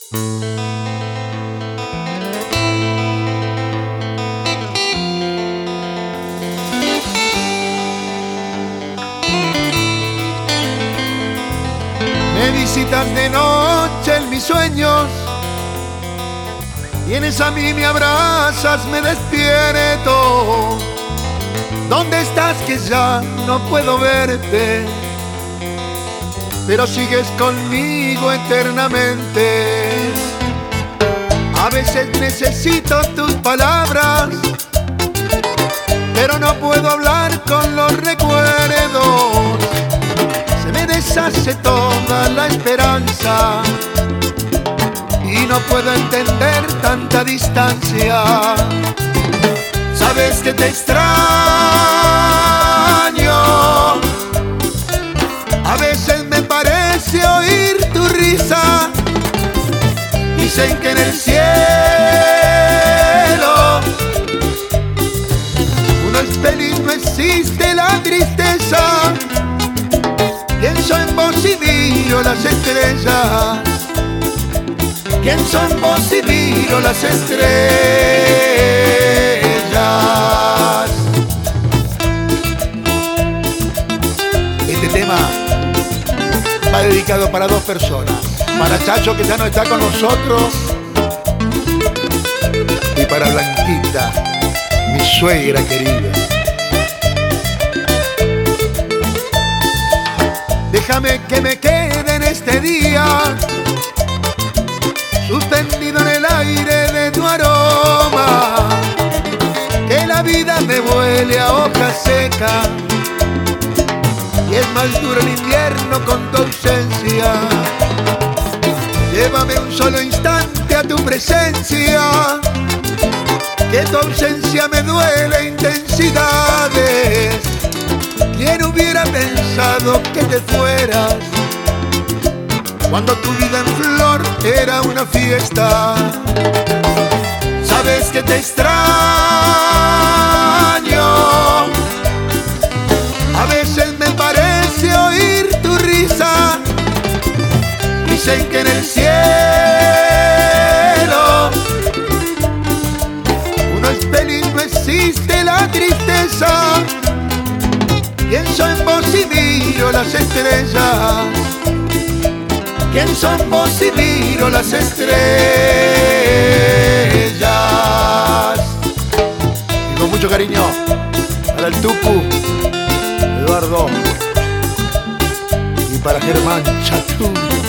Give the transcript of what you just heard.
Me visitas de noche en mis sueños, vienes a mí, me abrazas, me despierto. ¿Dónde estás que ya no puedo verte? Pero sigues conmigo eternamente. A veces necesito tus palabras, pero no puedo hablar con los recuerdos. Se me deshace toda la esperanza y no puedo entender tanta distancia. Sabes que te extraño, a veces me parece oír tu risa. Dicen que en el cielo uno es feliz, no existe la tristeza. Pienso en vos y miro las estrellas. Pienso en vos y miro las estrellas. Este tema va dedicado para dos personas. Para Chacho, que ya no está con nosotros, y para Blanquita, mi suegra querida. Déjame que me quede en este día, suspendido en el aire de tu aroma. Que la vida me huele a hoja seca y es más duro el invierno con tu ausencia. Llévame un solo instante a tu presencia, que tu ausencia me duele intensidades. ¿Quién hubiera pensado que te fueras cuando tu vida en flor era una fiesta? Sabes que te extraño, a veces me parece oír tu risa. Dicen que en el cielo uno es feliz, no existe la tristeza. Pienso en vos y miro las estrellas. Pienso en vos y miro las estrellas. Y con mucho cariño para el Tucu, Eduardo, y para Germán Chatú.